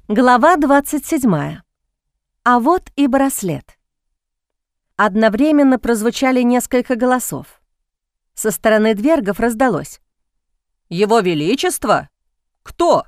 Глава 27. А вот и браслет. Одновременно прозвучали несколько голосов. Со стороны двергов раздалось: «Его Величество? Кто?»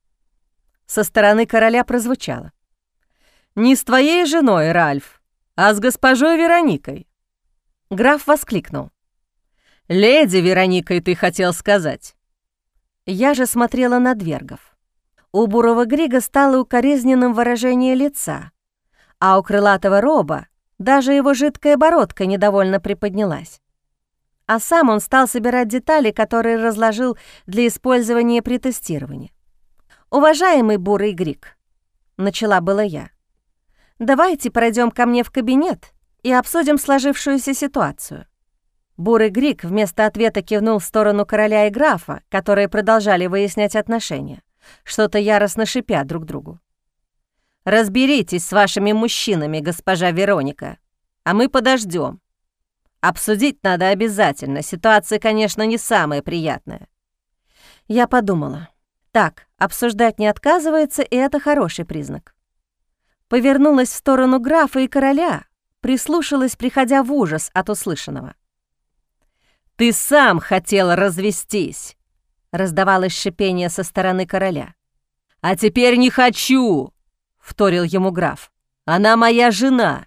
Со стороны короля прозвучало: «Не с твоей женой, Ральф, а с госпожой Вероникой». Граф воскликнул: «Леди Вероникой ты хотел сказать». Я же смотрела на двергов. У бурого Грига стало укоризненным выражение лица, а у крылатого Роба даже его жидкая бородка недовольно приподнялась. А сам он стал собирать детали, которые разложил для использования при тестировании. «Уважаемый бурый Григ», — начала была я, — «давайте пройдем ко мне в кабинет и обсудим сложившуюся ситуацию». Бурый Григ вместо ответа кивнул в сторону короля и графа, которые продолжали выяснять отношения, что-то яростно шипя друг другу. «Разберитесь с вашими мужчинами, госпожа Вероника, а мы подождем. Обсудить надо обязательно, ситуация, конечно, не самая приятная». Я подумала: так, обсуждать не отказывается, и это хороший признак. Повернулась в сторону графа и короля, прислушалась, приходя в ужас от услышанного. «Ты сам хотел развестись!» — раздавалось шипение со стороны короля. «А теперь не хочу!» — вторил ему граф. «Она моя жена!»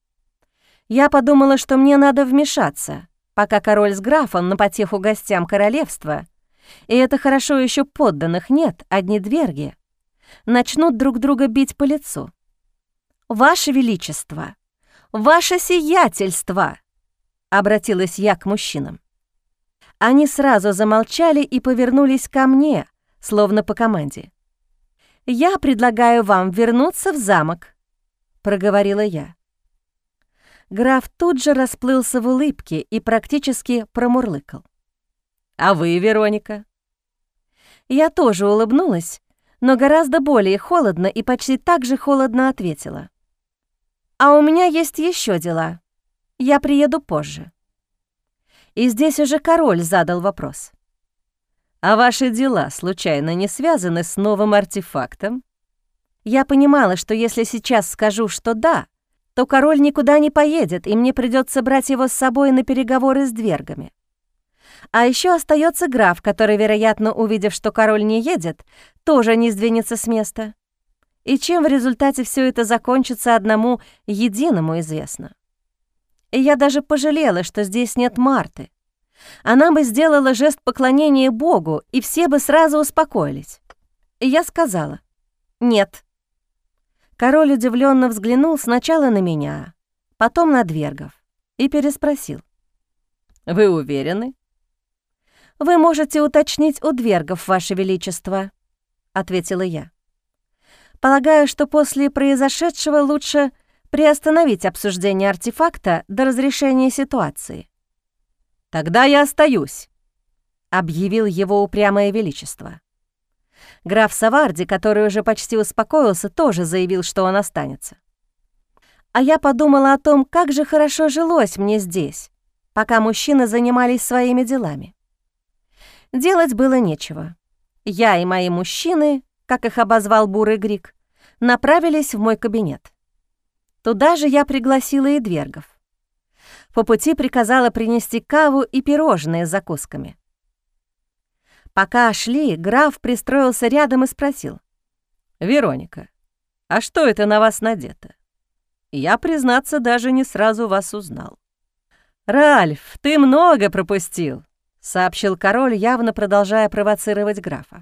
Я подумала, что мне надо вмешаться, пока король с графом на потеху гостям королевства, и это хорошо еще подданных нет, одни дверги, начнут друг друга бить по лицу. «Ваше Величество! Ваше Сиятельство!» — обратилась я к мужчинам. Они сразу замолчали и повернулись ко мне, словно по команде. «Я предлагаю вам вернуться в замок», — проговорила я. Граф тут же расплылся в улыбке и практически промурлыкал: «А вы, Вероника?» Я тоже улыбнулась, но гораздо более холодно и почти так же холодно ответила: «А у меня есть еще дела. Я приеду позже». И здесь уже король задал вопрос: «А ваши дела, случайно, не связаны с новым артефактом?» Я понимала, что если сейчас скажу, что да, то король никуда не поедет, и мне придется брать его с собой на переговоры с двергами. А еще остается граф, который, вероятно, увидев, что король не едет, тоже не сдвинется с места. И чем в результате все это закончится, одному единому известно. И я даже пожалела, что здесь нет Марты. Она бы сделала жест поклонения Богу, и все бы сразу успокоились. И я сказала: «Нет». Король удивленно взглянул сначала на меня, потом на двергов и переспросил: «Вы уверены?» «Вы можете уточнить у двергов, Ваше Величество», — ответила я. «Полагаю, что после произошедшего лучше приостановить обсуждение артефакта до разрешения ситуации». «Тогда я остаюсь», — объявил его упрямое величество. Граф Саварди, который уже почти успокоился, тоже заявил, что он останется. А я подумала о том, как же хорошо жилось мне здесь, пока мужчины занимались своими делами. Делать было нечего. Я и мои мужчины, как их обозвал бурый Григ, направились в мой кабинет. Туда же я пригласила и двергов. По пути приказала принести каву и пирожные с закусками. Пока шли, граф пристроился рядом и спросил: «Вероника, а что это на вас надето? Я, признаться, даже не сразу вас узнал». «Ральф, ты много пропустил», — сообщил король, явно продолжая провоцировать графа.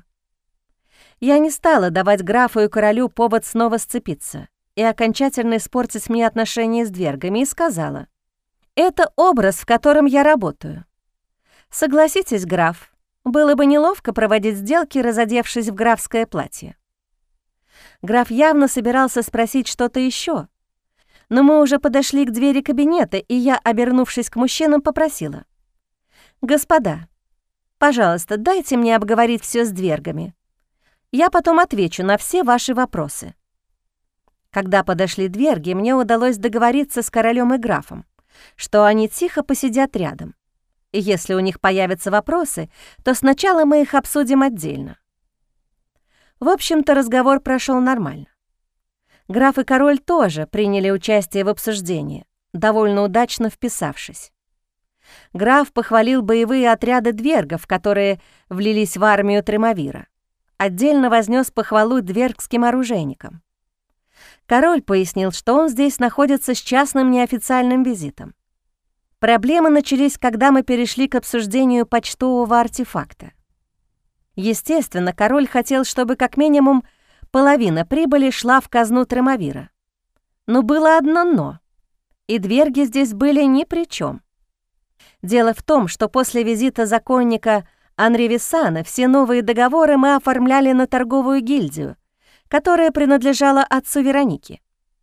Я не стала давать графу и королю повод снова сцепиться и окончательно испортить мне отношения с двергами, и сказала: «Это образ, в котором я работаю. Согласитесь, граф, было бы неловко проводить сделки, разодевшись в графское платье». Граф явно собирался спросить что-то еще, но мы уже подошли к двери кабинета, и я, обернувшись к мужчинам, попросила: «Господа, пожалуйста, дайте мне обговорить все с двергами. Я потом отвечу на все ваши вопросы». Когда подошли дверги, мне удалось договориться с королем и графом, что они тихо посидят рядом. И если у них появятся вопросы, то сначала мы их обсудим отдельно. В общем-то, разговор прошел нормально. Граф и король тоже приняли участие в обсуждении, довольно удачно вписавшись. Граф похвалил боевые отряды двергов, которые влились в армию Тремавира. Отдельно вознес похвалу двергским оружейникам. Король пояснил, что он здесь находится с частным неофициальным визитом. Проблемы начались, когда мы перешли к обсуждению почтового артефакта. Естественно, король хотел, чтобы как минимум половина прибыли шла в казну Тремавира. Но было одно «но», и дверги здесь были ни при чем. Дело в том, что после визита законника Анри Висана все новые договоры мы оформляли на торговую гильдию, которая принадлежала отцу Вероники.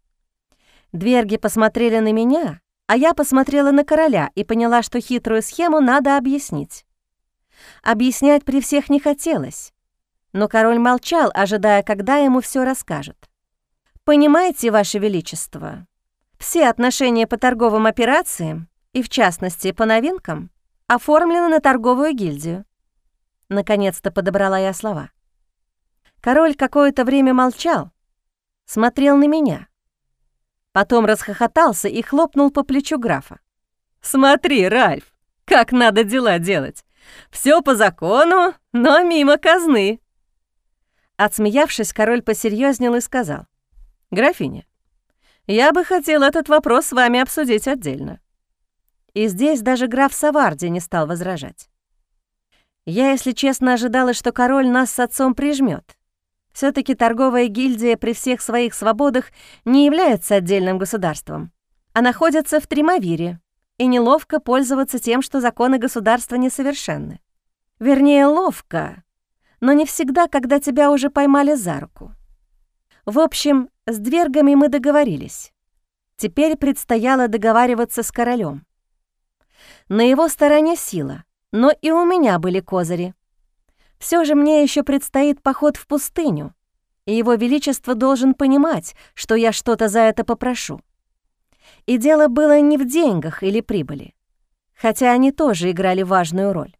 Дверги посмотрели на меня, а я посмотрела на короля и поняла, что хитрую схему надо объяснить. Объяснять при всех не хотелось, но король молчал, ожидая, когда ему все расскажут. «Понимаете, Ваше Величество, все отношения по торговым операциям, и в частности по новинкам, оформлены на торговую гильдию». Наконец-то подобрала я слова. Король какое-то время молчал, смотрел на меня. Потом расхохотался и хлопнул по плечу графа. «Смотри, Ральф, как надо дела делать. Все по закону, но мимо казны». Отсмеявшись, король посерьезнел и сказал: «Графиня, я бы хотел этот вопрос с вами обсудить отдельно». И здесь даже граф Саварди не стал возражать. Я, если честно, ожидала, что король нас с отцом прижмёт. Всё-таки торговая гильдия при всех своих свободах не является отдельным государством, а находится в Тремавире, и неловко пользоваться тем, что законы государства несовершенны. Вернее, ловко, но не всегда, когда тебя уже поймали за руку. В общем, с двергами мы договорились. Теперь предстояло договариваться с королем. На его стороне сила, но и у меня были козыри. Все же мне еще предстоит поход в пустыню, и его величество должен понимать, что я что-то за это попрошу. И дело было не в деньгах или прибыли, хотя они тоже играли важную роль.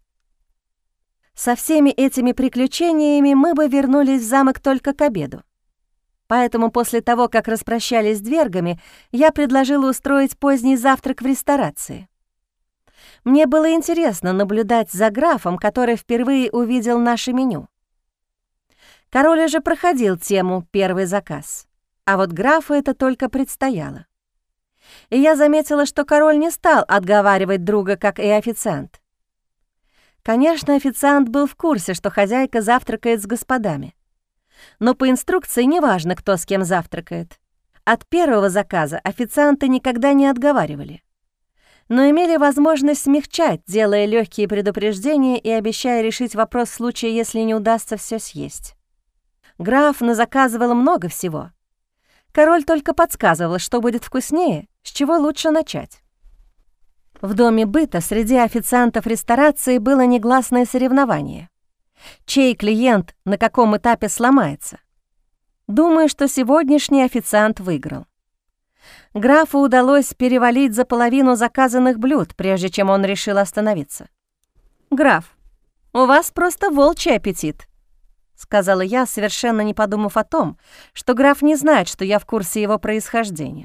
Со всеми этими приключениями мы бы вернулись в замок только к обеду. Поэтому после того, как распрощались с двергами, я предложила устроить поздний завтрак в ресторации. Мне было интересно наблюдать за графом, который впервые увидел наше меню. Король уже проходил тему «Первый заказ», а вот графу это только предстояло. И я заметила, что король не стал отговаривать друга, как и официант. Конечно, официант был в курсе, что хозяйка завтракает с господами. Но по инструкции неважно, кто с кем завтракает. От первого заказа официанты никогда не отговаривали, но имели возможность смягчать, делая легкие предупреждения и обещая решить вопрос в случае, если не удастся все съесть. Граф назаказывал много всего. Король только подсказывал, что будет вкуснее, с чего лучше начать. В доме быта среди официантов ресторации было негласное соревнование. Чей клиент на каком этапе сломается? Думаю, что сегодняшний официант выиграл. Графу удалось перевалить за половину заказанных блюд, прежде чем он решил остановиться. «Граф, у вас просто волчий аппетит», — сказала я, совершенно не подумав о том, что граф не знает, что я в курсе его происхождения.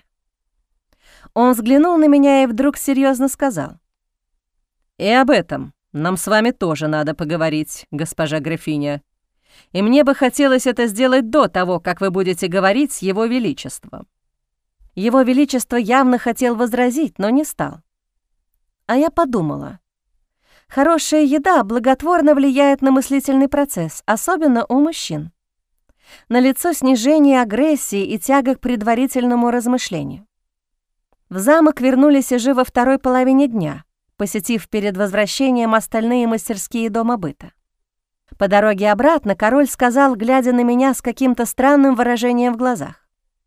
Он взглянул на меня и вдруг серьезно сказал: «И об этом нам с вами тоже надо поговорить, госпожа графиня. И мне бы хотелось это сделать до того, как вы будете говорить с его величеством». Его величество явно хотел возразить, но не стал. А я подумала: хорошая еда благотворно влияет на мыслительный процесс, особенно у мужчин. Налицо снижение агрессии и тяга к предварительному размышлению. В замок вернулись уже во второй половине дня, посетив перед возвращением остальные мастерские дома быта. По дороге обратно король сказал, глядя на меня с каким-то странным выражением в глазах: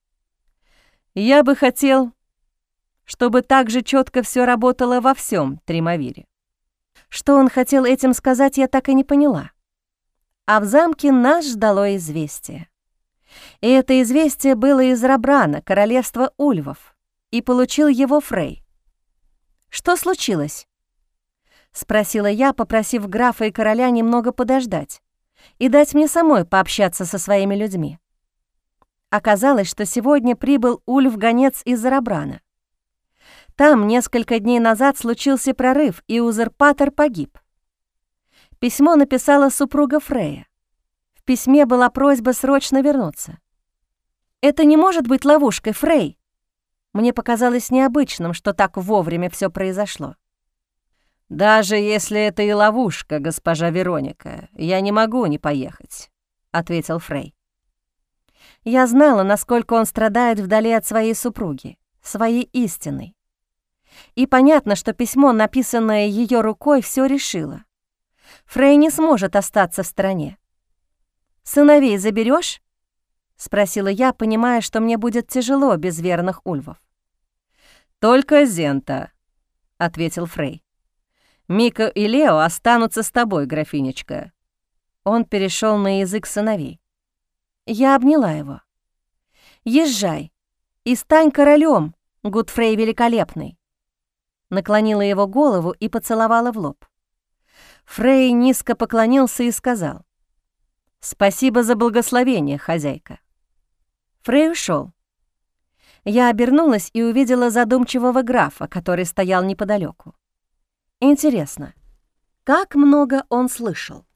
«Я бы хотел, чтобы так же четко все работало во всем Тремавире». Что он хотел этим сказать, я так и не поняла. А в замке нас ждало известие. И это известие было из Рабрана, королевства Ульвов, и получил его Фрей. «Что случилось?» — спросила я, попросив графа и короля немного подождать, и дать мне самой пообщаться со своими людьми. Оказалось, что сегодня прибыл Ульф-гонец из Зарабрана. Там несколько дней назад случился прорыв, и узурпатор погиб. Письмо написала супруга Фрея. В письме была просьба срочно вернуться. «Это не может быть ловушкой, Фрей!» Мне показалось необычным, что так вовремя все произошло. «Даже если это и ловушка, госпожа Вероника, я не могу не поехать», — ответил Фрей. Я знала, насколько он страдает вдали от своей супруги, своей истины. И понятно, что письмо, написанное ее рукой, все решило. Фрей не сможет остаться в стороне. «Сыновей заберешь? Спросила я, понимая, что мне будет тяжело без верных ульвов. «Только Зента», — ответил Фрей. «Мика и Лео останутся с тобой, графинечка». Он перешел на язык сыновей. Я обняла его. «Езжай и стань королем, Гудфрей Великолепный». Наклонила его голову и поцеловала в лоб. Фрей низко поклонился и сказал: «Спасибо за благословение, хозяйка». Фрей ушел. Я обернулась и увидела задумчивого графа, который стоял неподалеку. Интересно, как много он слышал?